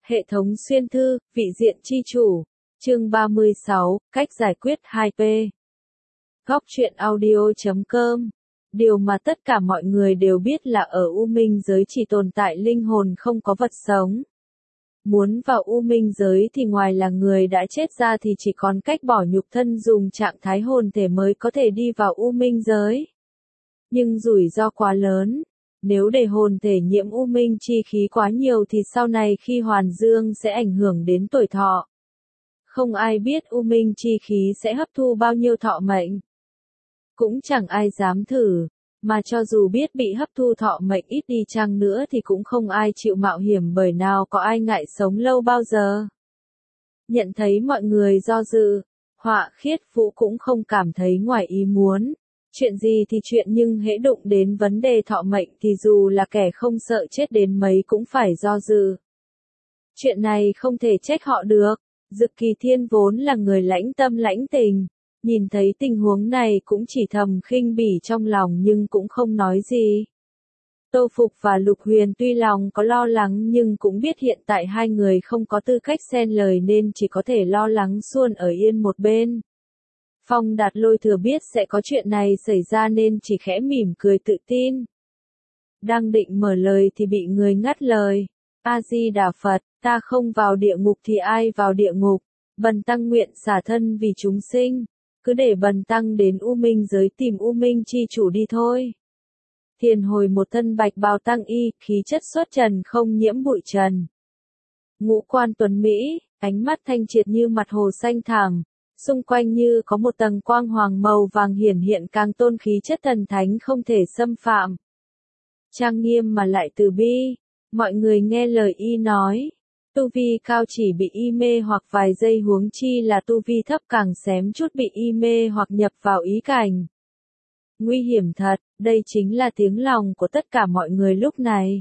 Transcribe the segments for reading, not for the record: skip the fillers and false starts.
Hệ thống xuyên thư, vị diện chi chủ. Chương 36, cách giải quyết 2P. Góc truyện audio.com. Điều mà tất cả mọi người đều biết là ở U Minh giới chỉ tồn tại linh hồn, không có vật sống. Muốn vào U Minh giới thì ngoài là người đã chết ra thì chỉ còn cách bỏ nhục thân dùng trạng thái hồn thể mới có thể đi vào U Minh giới. Nhưng rủi ro quá lớn. Nếu để hồn thể nhiễm U Minh chi khí quá nhiều thì sau này khi hoàn dương sẽ ảnh hưởng đến tuổi thọ. Không ai biết U Minh chi khí sẽ hấp thu bao nhiêu thọ mệnh. Cũng chẳng ai dám thử, mà cho dù biết bị hấp thu thọ mệnh ít đi chăng nữa thì cũng không ai chịu mạo hiểm, bởi nào có ai ngại sống lâu bao giờ. Nhận thấy mọi người do dự, Họa Khiết Vũ cũng không cảm thấy ngoài ý muốn. Chuyện gì thì chuyện, nhưng hễ đụng đến vấn đề thọ mệnh thì dù là kẻ không sợ chết đến mấy cũng phải do dự. Chuyện này không thể trách họ được. Dực Kỳ Thiên vốn là người lãnh tâm lãnh tình, nhìn thấy tình huống này cũng chỉ thầm khinh bỉ trong lòng nhưng cũng không nói gì. Tô Phục và Lục Huyền tuy lòng có lo lắng nhưng cũng biết hiện tại hai người không có tư cách xen lời nên chỉ có thể lo lắng suôn ở yên một bên. Phong Đạt Lôi thừa biết sẽ có chuyện này xảy ra nên chỉ khẽ mỉm cười tự tin. Đang định mở lời thì bị người ngắt lời. A Di Đà Phật, ta không vào địa ngục thì ai vào địa ngục? Bần tăng nguyện xả thân vì chúng sinh, cứ để bần tăng đến U Minh giới tìm U Minh chi chủ đi thôi. Thiền Hồi một thân bạch bào tăng y, khí chất xuất trần không nhiễm bụi trần. Ngũ quan tuấn mỹ, ánh mắt thanh triệt như mặt hồ xanh thẳm. Xung quanh như có một tầng quang hoàng màu vàng hiển hiện, càng tôn khí chất thần thánh không thể xâm phạm. Trang nghiêm mà lại từ bi, mọi người nghe lời y nói. Tu vi cao chỉ bị y mê hoặc vài giây, huống chi là tu vi thấp càng xém chút bị y mê hoặc nhập vào ý cảnh. Nguy hiểm thật, đây chính là tiếng lòng của tất cả mọi người lúc này.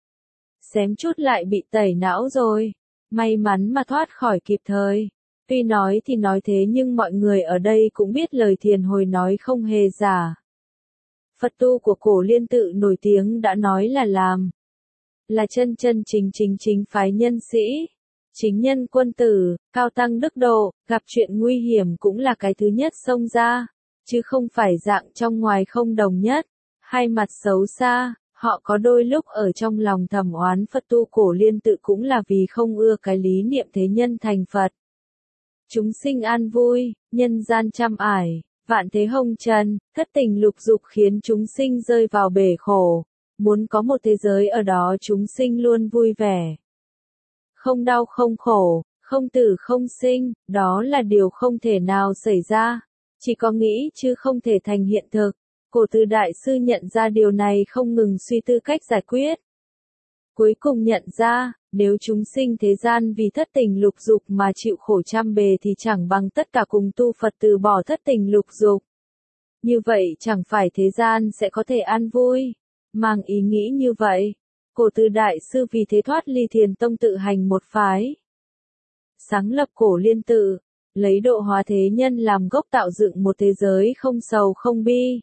Xém chút lại bị tẩy não rồi, may mắn mà thoát khỏi kịp thời. Tuy nói thì nói thế nhưng mọi người ở đây cũng biết lời Thiền Hồi nói không hề giả. Phật tu của Cổ Liên Tự nổi tiếng đã nói là làm. Là chân chân chính phái nhân sĩ, chính nhân quân tử, cao tăng đức độ, gặp chuyện nguy hiểm cũng là cái thứ nhất xông ra, chứ không phải dạng trong ngoài không đồng nhất, hai mặt xấu xa. Họ có đôi lúc ở trong lòng thầm oán Phật tu Cổ Liên Tự cũng là vì không ưa cái lý niệm thế nhân thành Phật. Chúng sinh an vui, nhân gian trăm ải, vạn thế hồng trần, thất tình lục dục khiến chúng sinh rơi vào bể khổ. Muốn có một thế giới ở đó chúng sinh luôn vui vẻ. Không đau không khổ, không tử không sinh, đó là điều không thể nào xảy ra. Chỉ có nghĩ chứ không thể thành hiện thực. Cổ Từ Đại Sư nhận ra điều này không ngừng suy tư cách giải quyết. Cuối cùng nhận ra, nếu chúng sinh thế gian vì thất tình lục dục mà chịu khổ trăm bề thì chẳng bằng tất cả cùng tu Phật từ bỏ thất tình lục dục. Như vậy chẳng phải thế gian sẽ có thể an vui. Mang ý nghĩ như vậy, Cổ Từ Đại Sư vì thế thoát ly Thiền Tông tự hành một phái. Sáng lập Cổ Liên Tự, lấy độ hóa thế nhân làm gốc tạo dựng một thế giới không sầu không bi.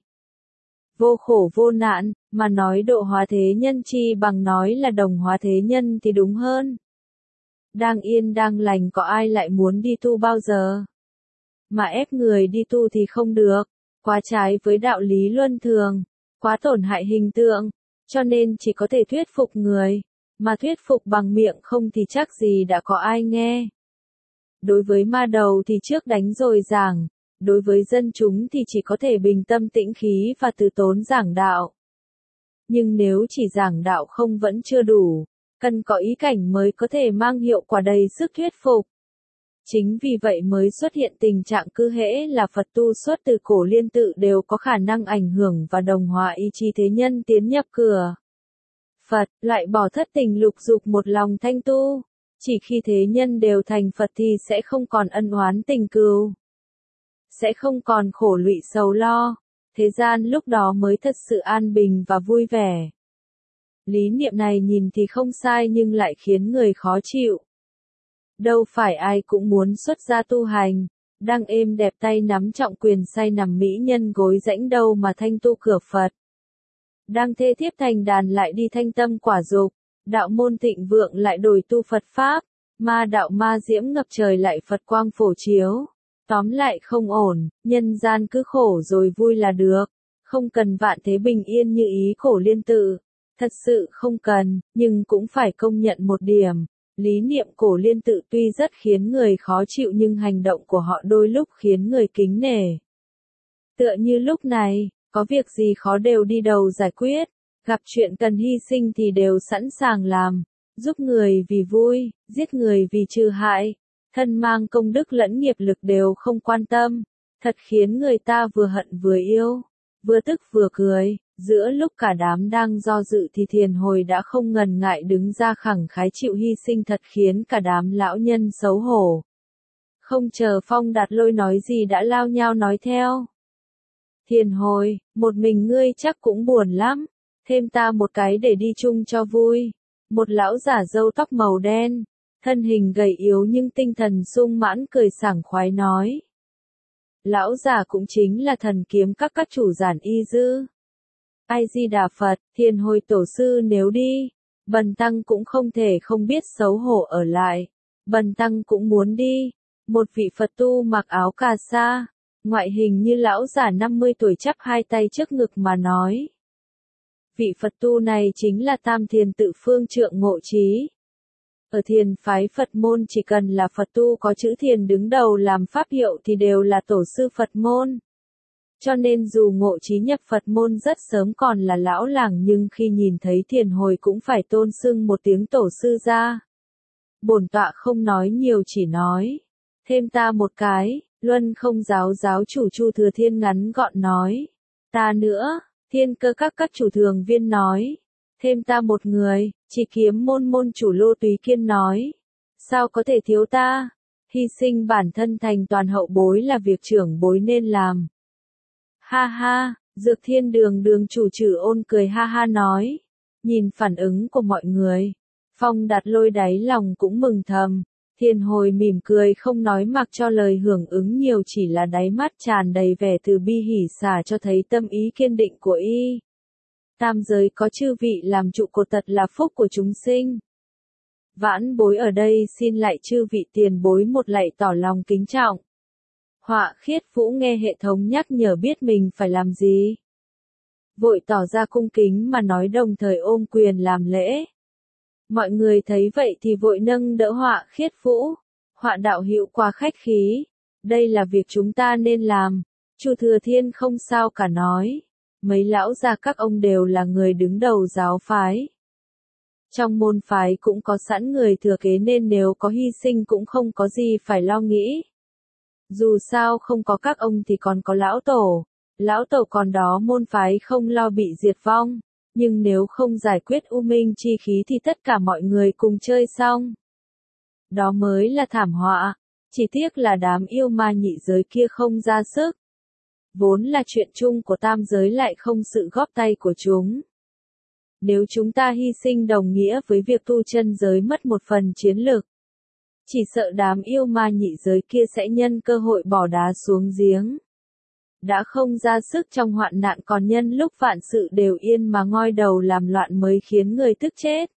Vô khổ vô nạn, mà nói độ hóa thế nhân chi bằng nói là đồng hóa thế nhân thì đúng hơn. Đang yên đang lành có ai lại muốn đi tu bao giờ? Mà ép người đi tu thì không được, quá trái với đạo lý luân thường, quá tổn hại hình tượng, cho nên chỉ có thể thuyết phục người, mà thuyết phục bằng miệng không thì chắc gì đã có ai nghe. Đối với ma đầu thì trước đánh rồi giảng. Đối với dân chúng thì chỉ có thể bình tâm tĩnh khí và từ tốn giảng đạo. Nhưng nếu chỉ giảng đạo không vẫn chưa đủ, cần có ý cảnh mới có thể mang hiệu quả đầy sức thuyết phục. Chính vì vậy mới xuất hiện tình trạng cứ hễ là Phật tu xuất từ Cổ Liên Tự đều có khả năng ảnh hưởng và đồng hóa ý chí thế nhân tiến nhập cửa Phật, loại bỏ thất tình lục dục một lòng thanh tu. Chỉ khi thế nhân đều thành Phật thì sẽ không còn ân oán tình cừu. Sẽ không còn khổ lụy sầu lo, thế gian lúc đó mới thật sự an bình và vui vẻ. Lý niệm này nhìn thì không sai nhưng lại khiến người khó chịu. Đâu phải ai cũng muốn xuất gia tu hành, đang êm đẹp tay nắm trọng quyền say nằm mỹ nhân gối rãnh đâu mà thanh tu cửa Phật. Đang thê thiếp thành đàn lại đi thanh tâm quả dục, đạo môn thịnh vượng lại đổi tu Phật Pháp, ma đạo ma diễm ngập trời lại Phật quang phổ chiếu. Tóm lại không ổn, nhân gian cứ khổ rồi vui là được, không cần vạn thế bình yên như ý Cổ Liên Tự. Thật sự không cần, nhưng cũng phải công nhận một điểm, lý niệm Cổ Liên Tự tuy rất khiến người khó chịu nhưng hành động của họ đôi lúc khiến người kính nể. Tựa như lúc này, có việc gì khó đều đi đầu giải quyết, gặp chuyện cần hy sinh thì đều sẵn sàng làm, giúp người vì vui, giết người vì trừ hại, thân mang công đức lẫn nghiệp lực đều không quan tâm, thật khiến người ta vừa hận vừa yêu, vừa tức vừa cười. Giữa lúc cả đám đang do dự thì Thiền Hồi đã không ngần ngại đứng ra khẳng khái chịu hy sinh, thật khiến cả đám lão nhân xấu hổ. Không chờ Phong Đạt Lôi nói gì đã lao nhao nói theo. Thiền Hồi, một mình ngươi chắc cũng buồn lắm, thêm ta một cái để đi chung cho vui. Một lão giả râu tóc màu đen, thân hình gầy yếu nhưng tinh thần sung mãn cười sảng khoái nói. Lão giả cũng chính là thần kiếm các chủ Giản Y Dư. Ai Di Đà Phật, Thiền Hồi tổ sư nếu đi, bần tăng cũng không thể không biết xấu hổ ở lại, bần tăng cũng muốn đi. Một vị Phật tu mặc áo cà sa, ngoại hình như lão giả 50 tuổi chắp hai tay trước ngực mà nói. Vị Phật tu này chính là Tam Thiền Tự Phương Trượng Ngộ Trí. Ở thiền phái Phật môn chỉ cần là Phật tu có chữ thiền đứng đầu làm pháp hiệu thì đều là tổ sư Phật môn. Cho nên dù Ngộ Trí nhập Phật môn rất sớm còn là lão làng nhưng khi nhìn thấy Thiền Hồi cũng phải tôn xưng một tiếng tổ sư ra. Bổn tọa không nói nhiều chỉ nói. Thêm ta một cái, Luân Không giáo giáo chủ Chu Thừa Thiên ngắn gọn nói. Ta nữa, Thiên Cơ các chủ thường viên nói. Thêm ta một người, Chỉ Kiếm môn chủ Lô Túy Kiên nói. Sao có thể thiếu ta? Hy sinh bản thân thành toàn hậu bối là việc trưởng bối nên làm. Ha ha, Dược Thiên đường chủ Trử Ôn cười ha ha nói. Nhìn phản ứng của mọi người, Phong Đạt Lôi đáy lòng cũng mừng thầm. Thiền Hồi mỉm cười không nói mặc cho lời hưởng ứng nhiều, chỉ là đáy mắt tràn đầy vẻ từ bi hỉ xả cho thấy tâm ý kiên định của y. Tam giới có chư vị làm trụ cột thật là phúc của chúng sinh. Vãn bối ở đây xin lại chư vị tiền bối một lạy tỏ lòng kính trọng. Họa Khiết Vũ nghe hệ thống nhắc nhở biết mình phải làm gì. Vội tỏ ra cung kính mà nói đồng thời ôm quyền làm lễ. Mọi người thấy vậy thì vội nâng đỡ Họa Khiết Vũ. Họa đạo hữu quá khách khí. Đây là việc chúng ta nên làm. Chu Thừa Thiên không sao cả nói. Mấy lão già các ông đều là người đứng đầu giáo phái. Trong môn phái cũng có sẵn người thừa kế nên nếu có hy sinh cũng không có gì phải lo nghĩ. Dù sao không có các ông thì còn có lão tổ còn đó môn phái không lo bị diệt vong, nhưng nếu không giải quyết u minh chi khí thì tất cả mọi người cùng chơi xong. Đó mới là thảm họa, chỉ tiếc là đám yêu ma nhị giới kia không ra sức. Vốn là chuyện chung của tam giới lại không sự góp tay của chúng. Nếu chúng ta hy sinh đồng nghĩa với việc tu chân giới mất một phần chiến lược. Chỉ sợ đám yêu ma nhị giới kia sẽ nhân cơ hội bỏ đá xuống giếng. Đã không ra sức trong hoạn nạn còn nhân lúc vạn sự đều yên mà ngoi đầu làm loạn mới khiến người tức chết.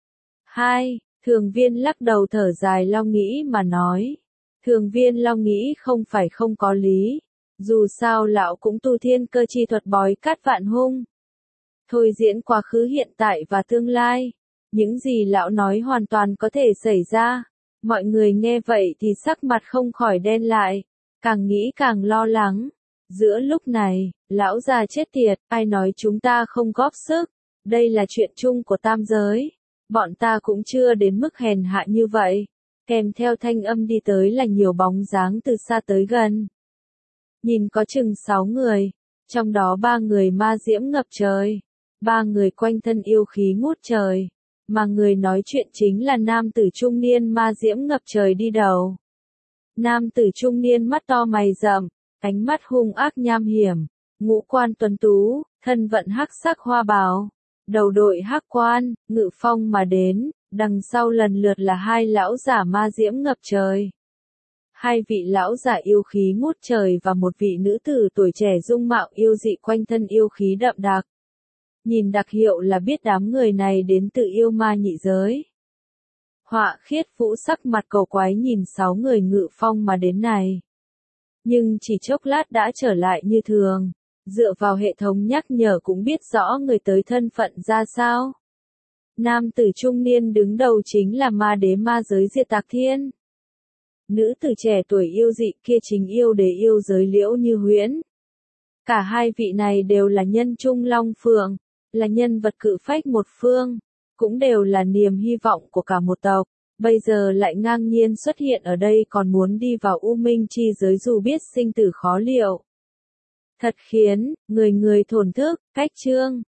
2. Thường Viên lắc đầu thở dài lo nghĩ mà nói. Thường Viên lo nghĩ không phải không có lý. Dù sao lão cũng tu thiên cơ chi thuật bói cát vạn hung. Thôi diễn quá khứ hiện tại và tương lai. Những gì lão nói hoàn toàn có thể xảy ra. Mọi người nghe vậy thì sắc mặt không khỏi đen lại. Càng nghĩ càng lo lắng. Giữa lúc này, lão già chết tiệt, ai nói chúng ta không góp sức. Đây là chuyện chung của tam giới. Bọn ta cũng chưa đến mức hèn hạ như vậy. Kèm theo thanh âm đi tới là nhiều bóng dáng từ xa tới gần. Nhìn có chừng 6 người, trong đó 3 người ma diễm ngập trời, 3 người quanh thân yêu khí ngút trời, mà người nói chuyện chính là nam tử trung niên ma diễm ngập trời đi đầu. Nam tử trung niên mắt to mày rậm, ánh mắt hung ác nham hiểm, ngũ quan tuấn tú, thân vận hắc sắc hoa bào, đầu đội hắc quan, ngự phong mà đến, đằng sau lần lượt là 2 lão giả ma diễm ngập trời. 2 vị lão giả yêu khí ngút trời và một vị nữ tử tuổi trẻ dung mạo yêu dị quanh thân yêu khí đậm đặc. nhìn đặc hiệu là biết đám người này đến từ yêu ma nhị giới. Họa khiết vũ sắc mặt cầu quái nhìn 6 người ngự phong mà đến này. Nhưng chỉ chốc lát đã trở lại như thường, dựa vào hệ thống nhắc nhở cũng biết rõ người tới thân phận ra sao. Nam tử trung niên đứng đầu chính là ma đế ma giới Diệt Tạc Thiên. Nữ tử trẻ tuổi yêu dị kia chính yêu đế yêu giới Liễu Như Huyễn. Cả hai vị này đều là nhân trung long phượng, là nhân vật cự phách một phương, cũng đều là niềm hy vọng của cả một tộc. Bây giờ lại ngang nhiên xuất hiện ở đây còn muốn đi vào U Minh chi giới dù biết sinh tử khó liệu. Thật khiến người người thổn thức, cách chương.